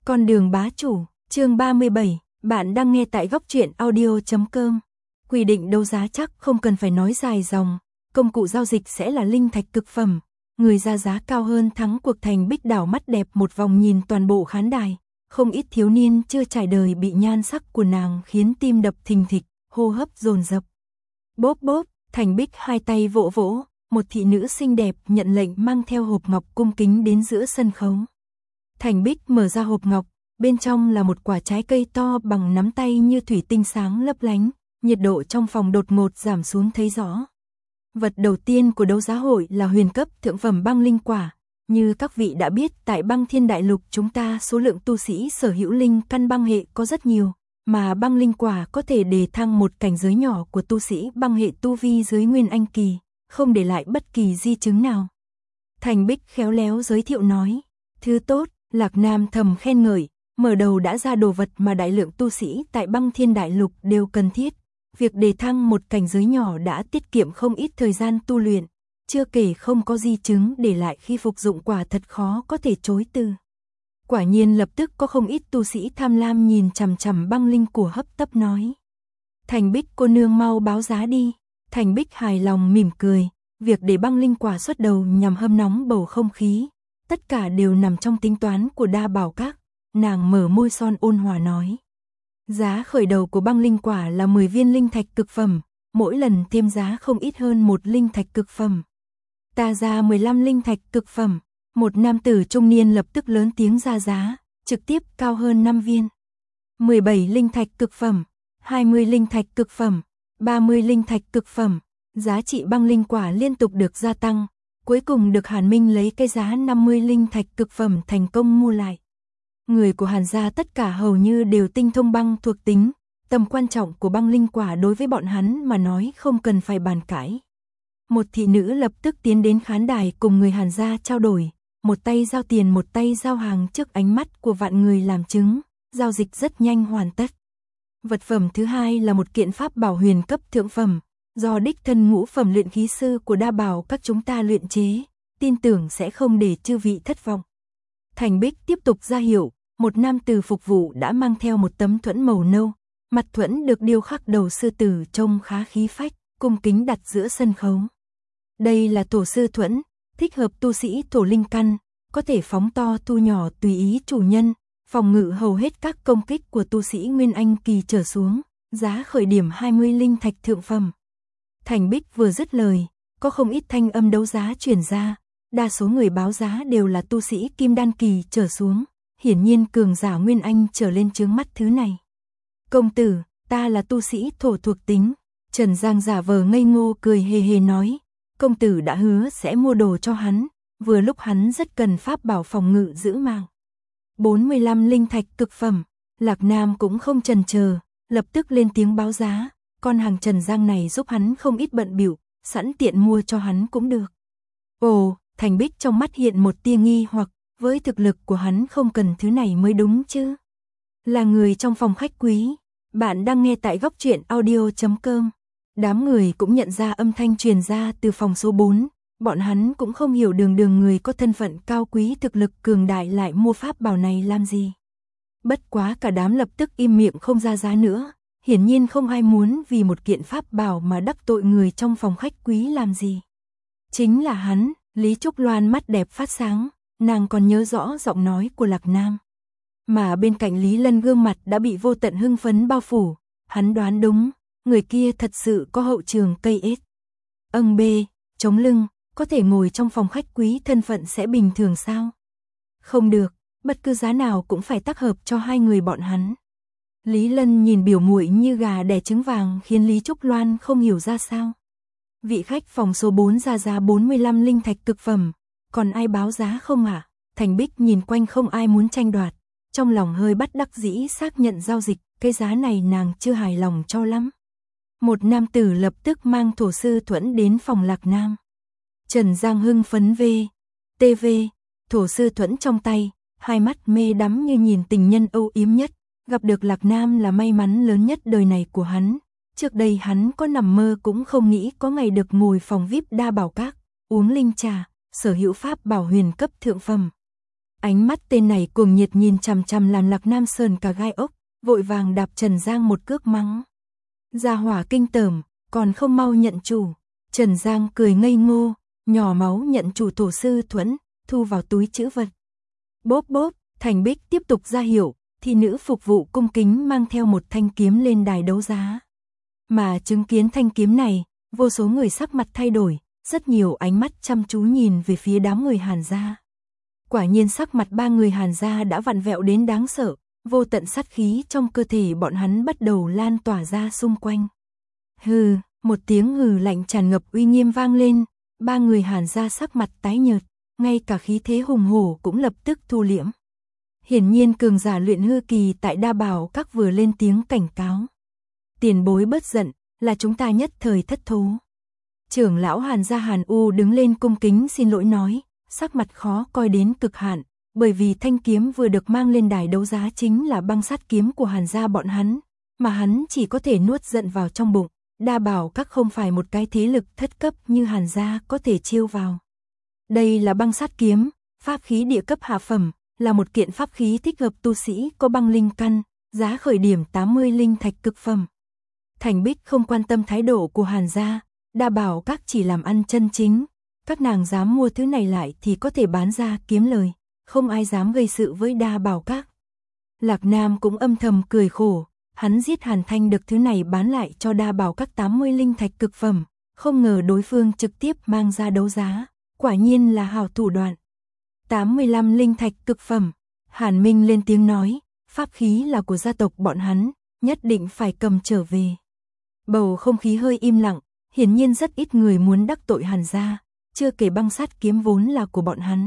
Con đường bá chủ, chương 37, bạn đang nghe tại góc truyện audio.com. Quy định đấu giá chắc không cần phải nói dài dòng, công cụ giao dịch sẽ là linh thạch cực phẩm, người ra giá cao hơn thắng cuộc. Thành Bích đảo mắt đẹp một vòng nhìn toàn bộ khán đài, không ít thiếu niên chưa trải đời bị nhan sắc của nàng khiến tim đập thình thịch, hô hấp dồn dập. Bốp bốp, Thành Bích hai tay vỗ vỗ, một thị nữ xinh đẹp nhận lệnh mang theo hộp ngọc cung kính đến giữa sân khấu. Thành Bích mở ra hộp ngọc, bên trong là một quả trái cây to bằng nắm tay như thủy tinh sáng lấp lánh, nhiệt độ trong phòng đột ngột giảm xuống thấy rõ. Vật đầu tiên của đấu giá hội là huyền cấp thượng phẩm băng linh quả. Như các vị đã biết, tại Băng Thiên Đại Lục chúng ta số lượng tu sĩ sở hữu linh căn băng hệ có rất nhiều, mà băng linh quả có thể đề thăng một cảnh giới nhỏ của tu sĩ băng hệ tu vi dưới Nguyên Anh kỳ, không để lại bất kỳ di chứng nào. Thành Bích khéo léo giới thiệu nói, thứ tốt. Lạc Nam thầm khen ngợi, mở đầu đã ra đồ vật mà đại lượng tu sĩ tại Băng Thiên Đại Lục đều cần thiết. Việc đề thăng một cảnh giới nhỏ đã tiết kiệm không ít thời gian tu luyện, chưa kể không có di chứng để lại khi phục dụng, quả thật khó có thể chối từ. Quả nhiên lập tức có không ít tu sĩ tham lam nhìn chằm chằm băng linh của hấp tấp nói. Thành Bích cô nương mau báo giá đi. Thành Bích hài lòng mỉm cười, việc để băng linh quả xuất đầu nhằm hâm nóng bầu không khí. Tất cả đều nằm trong tính toán của Đa Bảo Các, nàng mở môi son ôn hòa nói. Giá khởi đầu của băng linh quả là 10 viên linh thạch cực phẩm, mỗi lần thêm giá không ít hơn một linh thạch cực phẩm. Ta ra 15 linh thạch cực phẩm, một nam tử trung niên lập tức lớn tiếng ra giá, trực tiếp cao hơn 5 viên. 17 linh thạch cực phẩm, 20 linh thạch cực phẩm, 30 linh thạch cực phẩm, giá trị băng linh quả liên tục được gia tăng. Cuối cùng được Hàn Minh lấy cái giá 50 linh thạch cực phẩm thành công mua lại. Người của Hàn gia tất cả hầu như đều tinh thông băng thuộc tính, tầm quan trọng của băng linh quả đối với bọn hắn mà nói không cần phải bàn cãi. Một thị nữ lập tức tiến đến khán đài cùng người Hàn gia trao đổi, một tay giao tiền một tay giao hàng trước ánh mắt của vạn người làm chứng, giao dịch rất nhanh hoàn tất. Vật phẩm thứ hai là một kiện pháp bảo huyền cấp thượng phẩm. Do đích thân ngũ phẩm luyện khí sư của Đa Bảo Các chúng ta luyện chế, tin tưởng sẽ không để chư vị thất vọng. Thành Bích tiếp tục ra hiệu, một nam tử phục vụ đã mang theo một tấm thuẫn màu nâu, mặt thuẫn được điêu khắc đầu sư tử trông khá khí phách, cung kính đặt giữa sân khấu. Đây là thổ sư thuẫn, thích hợp tu sĩ thổ linh căn, có thể phóng to thu nhỏ tùy ý chủ nhân, phòng ngự hầu hết các công kích của tu sĩ Nguyên Anh kỳ trở xuống, giá khởi điểm 20 linh thạch thượng phẩm. Thành Bích vừa dứt lời, có không ít thanh âm đấu giá truyền ra, đa số người báo giá đều là tu sĩ kim đan kỳ trở xuống, hiển nhiên cường giả Nguyên Anh trở lên chướng mắt thứ này. Công tử, ta là tu sĩ thổ thuộc tính. Trần Giang giả vờ ngây ngô cười hề hề nói, công tử đã hứa sẽ mua đồ cho hắn, vừa lúc hắn rất cần pháp bảo phòng ngự giữ mạng. 45 linh thạch cực phẩm, Lạc Nam cũng không chần chờ, lập tức lên tiếng báo giá. Con hàng Trần Giang này giúp hắn không ít bận bịu, sẵn tiện mua cho hắn cũng được. Ồ, Thành Bích trong mắt hiện một tia nghi hoặc, với thực lực của hắn không cần thứ này mới đúng chứ. Là người trong phòng khách quý, bạn đang nghe tại góc truyện audio.com. Đám người cũng nhận ra âm thanh truyền ra từ phòng số 4, bọn hắn cũng không hiểu đường người có thân phận cao quý thực lực cường đại lại mua pháp bảo này làm gì. Bất quá cả đám lập tức im miệng không ra giá nữa. Hiển nhiên không ai muốn vì một kiện pháp bảo mà đắc tội người trong phòng khách quý làm gì. Chính là hắn, Lý Trúc Loan mắt đẹp phát sáng, nàng còn nhớ rõ giọng nói của Lạc Nam. Mà bên cạnh Lý Lân gương mặt đã bị vô tận hưng phấn bao phủ, hắn đoán đúng, người kia thật sự có hậu trường cây ếch. Bê, chống lưng, có thể ngồi trong phòng khách quý thân phận sẽ bình thường sao? Không được, bất cứ giá nào cũng phải tác hợp cho hai người bọn hắn. Lý Lân nhìn biểu muội như gà đẻ trứng vàng khiến Lý Trúc Loan không hiểu ra sao. Vị khách phòng số 4 ra giá 45 linh thạch cực phẩm, còn ai báo giá không hả? Thành Bích nhìn quanh không ai muốn tranh đoạt, trong lòng hơi bất đắc dĩ xác nhận giao dịch, cái giá này nàng chưa hài lòng cho lắm. Một nam tử lập tức mang thổ sư thuẫn đến phòng Lạc Nam. Trần Giang hưng phấn TV, thổ sư thuẫn trong tay, hai mắt mê đắm như nhìn tình nhân âu yếm nhất. Gặp được Lạc Nam là may mắn lớn nhất đời này của hắn. Trước đây hắn có nằm mơ cũng không nghĩ có ngày được ngồi phòng VIP Đa Bảo Các, uống linh trà, sở hữu pháp bảo huyền cấp thượng phẩm. Ánh mắt tên này cuồng nhiệt nhìn chằm chằm làm Lạc Nam sờn cả gai ốc, vội vàng đạp Trần Giang một cước mắng. Gia hỏa kinh tởm, còn không mau nhận chủ. Trần Giang cười ngây ngô, nhỏ máu nhận chủ tổ sư thuẫn, thu vào túi trữ vật. Bốp bốp, Thành Bích tiếp tục ra hiệu, thị nữ phục vụ cung kính mang theo một thanh kiếm lên đài đấu giá. Mà chứng kiến thanh kiếm này, vô số người sắc mặt thay đổi, rất nhiều ánh mắt chăm chú nhìn về phía đám người Hàn gia. Quả nhiên sắc mặt ba người Hàn gia đã vặn vẹo đến đáng sợ, vô tận sát khí trong cơ thể bọn hắn bắt đầu lan tỏa ra xung quanh. Hừ, một tiếng hừ lạnh tràn ngập uy nghiêm vang lên, ba người Hàn gia sắc mặt tái nhợt, ngay cả khí thế hùng hổ cũng lập tức thu liễm. Hiển nhiên cường giả luyện hư kỳ tại Đa Bảo Các vừa lên tiếng cảnh cáo. Tiền bối bớt giận, là chúng ta nhất thời thất thố. Trưởng lão Hàn gia Hàn U đứng lên cung kính xin lỗi nói, sắc mặt khó coi đến cực hạn, bởi vì thanh kiếm vừa được mang lên đài đấu giá chính là băng sát kiếm của Hàn gia bọn hắn, mà hắn chỉ có thể nuốt giận vào trong bụng. Đa Bảo Các không phải một cái thế lực thất cấp như Hàn gia có thể chiêu vào. Đây là băng sát kiếm, pháp khí địa cấp hạ phẩm, là một kiện pháp khí thích hợp tu sĩ có băng linh căn, giá khởi điểm 80 linh thạch cực phẩm. Thành Bích không quan tâm thái độ của Hàn gia, Đa Bảo Các chỉ làm ăn chân chính, các nàng dám mua thứ này lại thì có thể bán ra kiếm lời, không ai dám gây sự với Đa Bảo Các. Lạc Nam cũng âm thầm cười khổ, hắn giết Hàn Thanh được thứ này bán lại cho Đa Bảo Các 80 linh thạch cực phẩm, không ngờ đối phương trực tiếp mang ra đấu giá, quả nhiên là hảo thủ đoạn. 85 linh thạch cực phẩm, Hàn Minh lên tiếng nói, pháp khí là của gia tộc bọn hắn, nhất định phải cầm trở về. Bầu không khí hơi im lặng, hiển nhiên rất ít người muốn đắc tội Hàn gia, chưa kể băng sát kiếm vốn là của bọn hắn.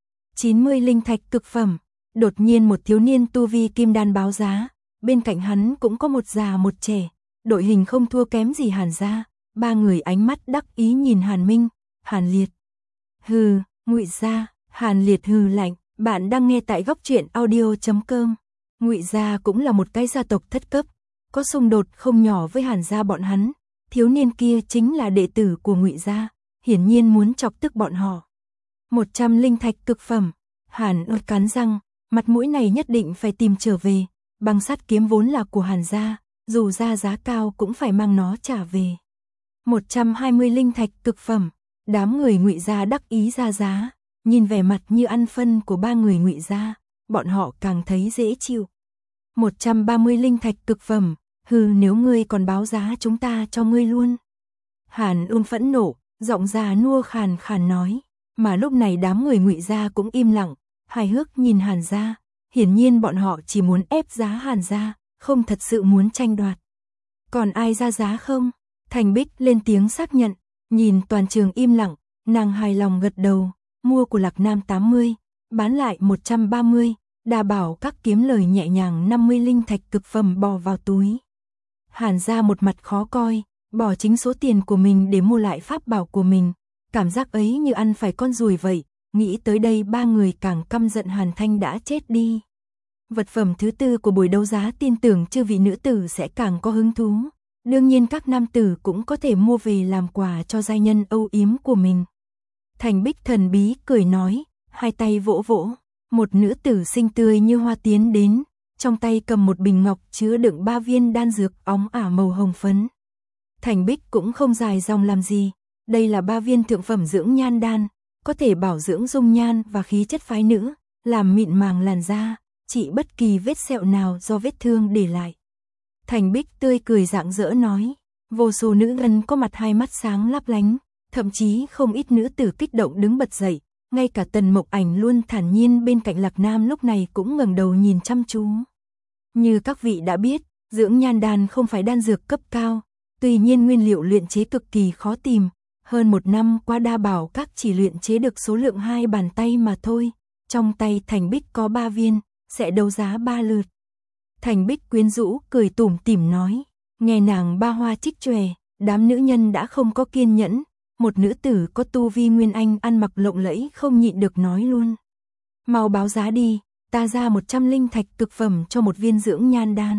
90 linh thạch cực phẩm, đột nhiên một thiếu niên tu vi kim đan báo giá, bên cạnh hắn cũng có một già một trẻ, đội hình không thua kém gì Hàn gia, ba người ánh mắt đắc ý nhìn Hàn Minh, Hàn Liệt. Hừ, Ngụy gia, Hàn Liệt hừ lạnh, bạn đang nghe tại góc truyện audio.com. Ngụy gia cũng là một cái gia tộc thất cấp, có xung đột không nhỏ với Hàn gia bọn hắn, thiếu niên kia chính là đệ tử của Ngụy gia, hiển nhiên muốn chọc tức bọn họ. 100 linh thạch cực phẩm, Hàn ớt cắn răng, mặt mũi này nhất định phải tìm trở về, băng sát kiếm vốn là của Hàn gia, dù ra giá cao cũng phải mang nó trả về. 120 linh thạch cực phẩm, đám người Ngụy gia đắc ý ra giá, nhìn vẻ mặt như ăn phân của ba người Ngụy gia, bọn họ càng thấy dễ chịu. 130 linh thạch cực phẩm, hừ nếu ngươi còn báo giá chúng ta cho ngươi luôn. Hàn Ôn phẫn nộ, giọng già nua khàn khàn nói, mà lúc này đám người Ngụy gia cũng im lặng, hài hước nhìn Hàn gia, hiển nhiên bọn họ chỉ muốn ép giá Hàn gia, không thật sự muốn tranh đoạt. Còn ai ra giá không? Thành Bích lên tiếng xác nhận, nhìn toàn trường im lặng, nàng hài lòng gật đầu, mua của Lạc Nam 80, bán lại 130, Đa Bảo Các kiếm lời nhẹ nhàng 50 linh thạch cực phẩm bò vào túi. Hàn gia một mặt khó coi, bỏ chính số tiền của mình để mua lại pháp bảo của mình, cảm giác ấy như ăn phải con ruồi vậy, nghĩ tới đây ba người càng căm giận Hàn Thanh đã chết đi. Vật phẩm thứ tư của buổi đấu giá tin tưởng chư vị nữ tử sẽ càng có hứng thú, đương nhiên các nam tử cũng có thể mua về làm quà cho giai nhân âu yếm của mình. Thành Bích thần bí cười nói, hai tay vỗ vỗ, một nữ tử xinh tươi như hoa tiến đến, trong tay cầm một bình ngọc chứa đựng 3 viên đan dược óng ả màu hồng phấn. Thành Bích cũng không dài dòng làm gì, đây là 3 viên thượng phẩm dưỡng nhan đan, có thể bảo dưỡng dung nhan và khí chất phái nữ, làm mịn màng làn da, trị bất kỳ vết sẹo nào do vết thương để lại. Thành Bích tươi cười rạng rỡ nói, vô số nữ nhân có mặt hai mắt sáng lấp lánh, thậm chí không ít nữ tử kích động đứng bật dậy, ngay cả Tần Mộc Ảnh luôn thản nhiên bên cạnh Lạc Nam lúc này cũng ngẩng đầu nhìn chăm chú. Như các vị đã biết, dưỡng nhan đan không phải đan dược cấp cao, tuy nhiên nguyên liệu luyện chế cực kỳ khó tìm, hơn 1 năm qua Đa Bảo Các chỉ luyện chế được số lượng 2 bàn tay mà thôi, trong tay Thành Bích có 3 viên, sẽ đấu giá 3 lượt. Thành Bích quyến rũ cười tủm tỉm nói, nghe nàng ba hoa trích chòe, đám nữ nhân đã không có kiên nhẫn, một nữ tử có tu vi nguyên anh ăn mặc lộng lẫy không nhịn được nói luôn. Mau báo giá đi, ta ra 100 linh thạch cực phẩm cho một viên dưỡng nhan đan.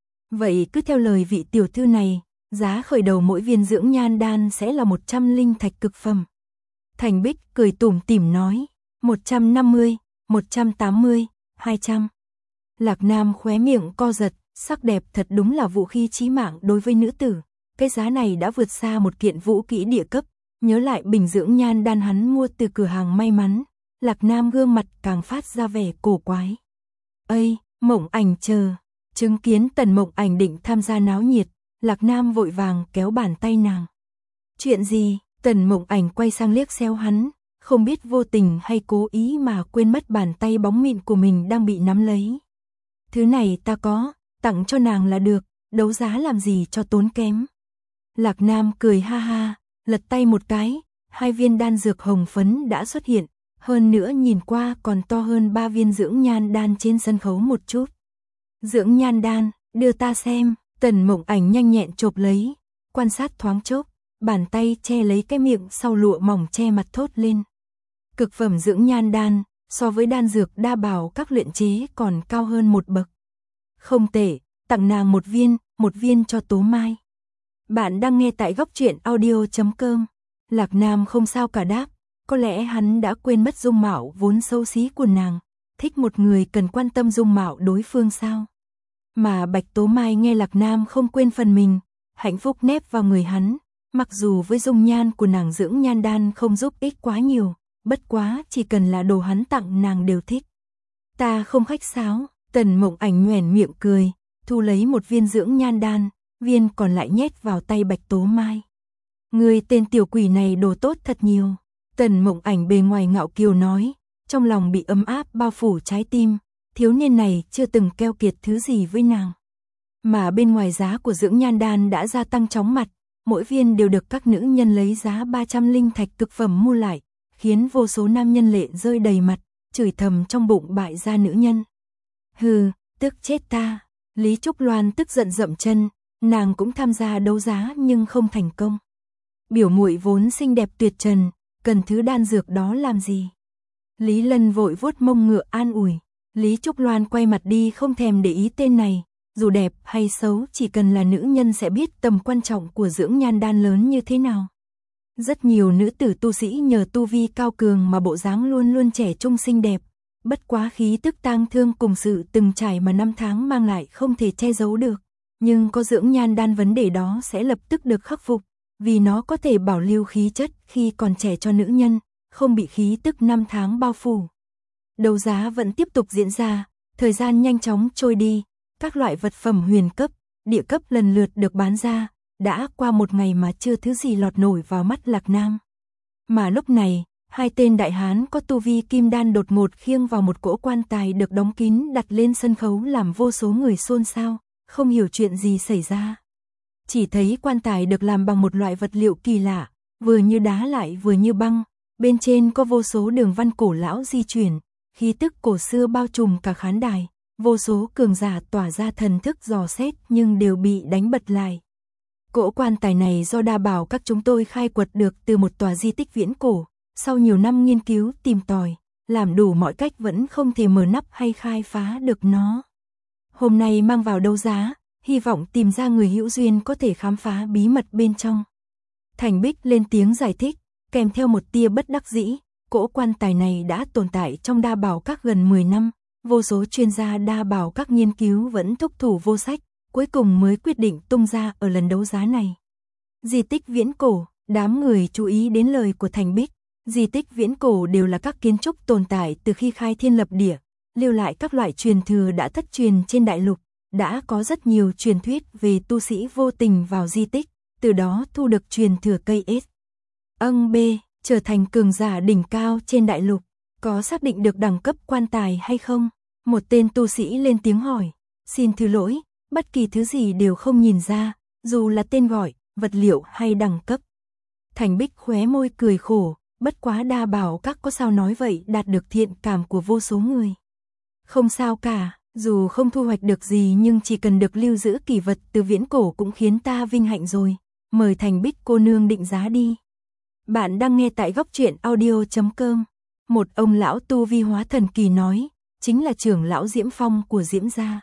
Vậy cứ theo lời vị tiểu thư này, giá khởi đầu mỗi viên dưỡng nhan đan sẽ là 100 linh thạch cực phẩm. Thành Bích cười tủm tỉm nói, 150, 180, 200. Lạc Nam khóe miệng co giật, sắc đẹp thật đúng là vũ khí chí mạng đối với nữ tử. Cái giá này đã vượt xa một kiện vũ kỹ địa cấp, nhớ lại bình dưỡng nhan đan hắn mua từ cửa hàng may mắn, Lạc Nam gương mặt càng phát ra vẻ cổ quái. Ây, Mộng Ảnh chờ, chứng kiến Tần Mộng Ảnh định tham gia náo nhiệt, Lạc Nam vội vàng kéo bàn tay nàng. Chuyện gì? Tần Mộng Ảnh quay sang liếc xéo hắn, không biết vô tình hay cố ý mà quên mất bàn tay bóng mịn của mình đang bị nắm lấy. Thứ này ta có, tặng cho nàng là được, đấu giá làm gì cho tốn kém. Lạc Nam cười ha ha, lật tay một cái, 2 viên đan dược hồng phấn đã xuất hiện, hơn nữa nhìn qua còn to hơn 3 viên dưỡng nhan đan trên sân khấu một chút. Dưỡng nhan đan, đưa ta xem, Tần Mộng Ảnh nhanh nhẹn chộp lấy, quan sát thoáng chốc, bàn tay che lấy cái miệng sau lụa mỏng che mặt thốt lên. Cực phẩm dưỡng nhan đan, so với đan dược đa bảo các luyện chế còn cao hơn một bậc. Không tệ, tặng nàng một viên cho Tố Mai. Bạn đang nghe tại góc truyện audio.com. Lạc Nam không sao cả đáp, có lẽ hắn đã quên mất dung mạo vốn xấu xí của nàng, thích một người cần quan tâm dung mạo đối phương sao. Mà Bạch Tố Mai nghe Lạc Nam không quên phần mình, hạnh phúc nép vào người hắn, mặc dù với dung nhan của nàng dưỡng nhan đan không giúp ích quá nhiều, bất quá chỉ cần là đồ hắn tặng nàng đều thích. Ta không khách sáo, Tần Mộng Ảnh nhoẻn miệng cười, thu lấy một viên dưỡng nhan đan, viên còn lại nhét vào tay Bạch Tố Mai. Người tên tiểu quỷ này đồ tốt thật nhiều. Tần Mộng Ảnh bề ngoài ngạo kiều nói, trong lòng bị ấm áp bao phủ trái tim, thiếu niên này chưa từng keo kiệt thứ gì với nàng. Mà bên ngoài giá của dưỡng nhan đan đã gia tăng chóng mặt, mỗi viên đều được các nữ nhân lấy giá 300 linh thạch cực phẩm mua lại, khiến vô số nam nhân lệ rơi đầy mặt, chửi thầm trong bụng bại gia nữ nhân. Hừ, tức chết ta. Lý Trúc Loan tức giận dậm chân, nàng cũng tham gia đấu giá nhưng không thành công. Biểu muội vốn xinh đẹp tuyệt trần, cần thứ đan dược đó làm gì? Lý Lân vội vuốt mông ngựa an ủi. Lý Trúc Loan quay mặt đi không thèm để ý tên này, dù đẹp hay xấu chỉ cần là nữ nhân sẽ biết tầm quan trọng của dưỡng nhan đan lớn như thế nào. Rất nhiều nữ tử tu sĩ nhờ tu vi cao cường mà bộ dáng luôn luôn trẻ trung xinh đẹp, bất quá khí tức tang thương cùng sự từng trải mà năm tháng mang lại không thể che giấu được, nhưng có dưỡng nhan đan vấn đề đó sẽ lập tức được khắc phục, vì nó có thể bảo lưu khí chất khi còn trẻ cho nữ nhân, không bị khí tức năm tháng bao phủ. Đấu giá vẫn tiếp tục diễn ra, thời gian nhanh chóng trôi đi, các loại vật phẩm huyền cấp, địa cấp lần lượt được bán ra, đã qua một ngày mà chưa thứ gì lọt nổi vào mắt Lạc Nam. Mà lúc này, 2 tên đại hán có tu vi kim đan đột ngột khiêng vào một cỗ quan tài được đóng kín đặt lên sân khấu làm vô số người xôn xao, không hiểu chuyện gì xảy ra. Chỉ thấy quan tài được làm bằng một loại vật liệu kỳ lạ, vừa như đá lại vừa như băng, bên trên có vô số đường văn cổ lão di chuyển, khí tức cổ xưa bao trùm cả khán đài, vô số cường giả tỏa ra thần thức dò xét nhưng đều bị đánh bật lại. Cỗ quan tài này do đa bảo các chúng tôi khai quật được từ một tòa di tích viễn cổ, sau nhiều năm nghiên cứu tìm tòi, làm đủ mọi cách vẫn không thể mở nắp hay khai phá được nó. Hôm nay mang vào đấu giá, hy vọng tìm ra người hữu duyên có thể khám phá bí mật bên trong. Thành Bích lên tiếng giải thích, kèm theo một tia bất đắc dĩ, cỗ quan tài này đã tồn tại trong đa bảo các gần 10 năm, vô số chuyên gia đa bảo các nghiên cứu vẫn thúc thủ vô sách, cuối cùng mới quyết định tung ra ở lần đấu giá này. Di tích viễn cổ, đám người chú ý đến lời của Thành Bích, di tích viễn cổ đều là các kiến trúc tồn tại từ khi khai thiên lập địa, lưu lại các loại truyền thừa đã thất truyền trên đại lục, đã có rất nhiều truyền thuyết về tu sĩ vô tình vào di tích, từ đó thu được truyền thừa cây ết. B, trở thành cường giả đỉnh cao trên đại lục, có xác định được đẳng cấp quan tài hay không? Một tên tu sĩ lên tiếng hỏi, xin thứ lỗi, bất kỳ thứ gì đều không nhìn ra, dù là tên gọi, vật liệu hay đẳng cấp. Thành Bích khóe môi cười khổ, bất quá đa bảo các có sao nói vậy đạt được thiện cảm của vô số người. Không sao cả, dù không thu hoạch được gì nhưng chỉ cần được lưu giữ kỷ vật từ viễn cổ cũng khiến ta vinh hạnh rồi. Mời Thành Bích cô nương định giá đi. Bạn đang nghe tại góc truyện audio.com. Một ông lão tu vi hóa thần kỳ nói, chính là trưởng lão Diễm Phong của Diễm gia.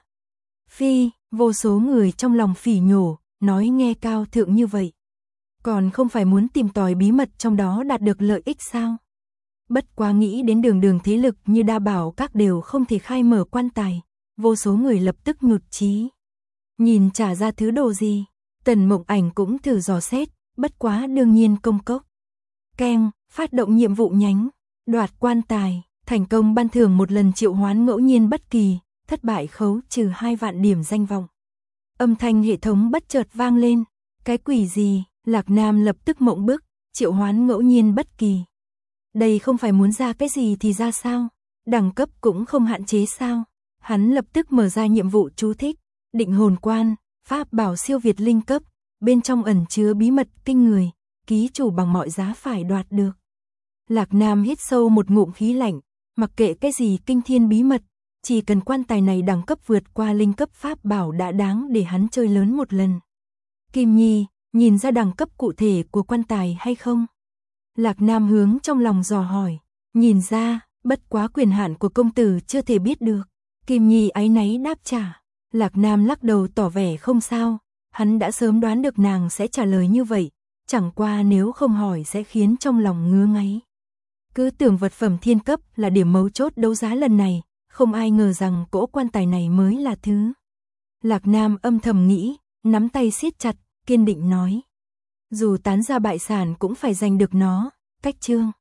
Phi, vô số người trong lòng phỉ nhổ, nói nghe cao thượng như vậy. Còn không phải muốn tìm tòi bí mật trong đó đạt được lợi ích sao? Bất quá nghĩ đến đường thế lực như Đa Bảo các đều không thể khai mở quan tài, vô số người lập tức nhụt chí. Nhìn trả ra thứ đồ gì, Tần Mộng Ảnh cũng thử dò xét, bất quá đương nhiên công cốc. Keng, phát động nhiệm vụ nhánh, đoạt quan tài, thành công ban thưởng một lần triệu hoán ngẫu nhiên bất kỳ, thất bại khấu trừ 2 vạn điểm danh vọng. Âm thanh hệ thống bất chợt vang lên, cái quỷ gì, Lạc Nam lập tức mộng bức, triệu hoán ngẫu nhiên bất kỳ. Đây không phải muốn ra cái gì thì ra sao, đẳng cấp cũng không hạn chế sao. Hắn lập tức mở ra nhiệm vụ chú thích, định hồn quan, pháp bảo siêu việt linh cấp, bên trong ẩn chứa bí mật kinh người, ký chủ bằng mọi giá phải đoạt được. Lạc Nam hít sâu một ngụm khí lạnh, mặc kệ cái gì kinh thiên bí mật, chỉ cần quan tài này đẳng cấp vượt qua linh cấp pháp bảo đã đáng để hắn chơi lớn một lần. Kim Nhi, nhìn ra đẳng cấp cụ thể của quan tài hay không? Lạc Nam hướng trong lòng dò hỏi, nhìn ra, bất quá quyền hạn của công tử chưa thể biết được. Kim Nhi áy náy đáp trả. Lạc Nam lắc đầu tỏ vẻ không sao, hắn đã sớm đoán được nàng sẽ trả lời như vậy, chẳng qua nếu không hỏi sẽ khiến trong lòng ngứa ngáy. Cứ tưởng vật phẩm thiên cấp là điểm mấu chốt đấu giá lần này, không ai ngờ rằng cỗ quan tài này mới là thứ. Lạc Nam âm thầm nghĩ, nắm tay siết chặt, kiên định nói. Dù tán ra bại sản cũng phải giành được nó, cách chương.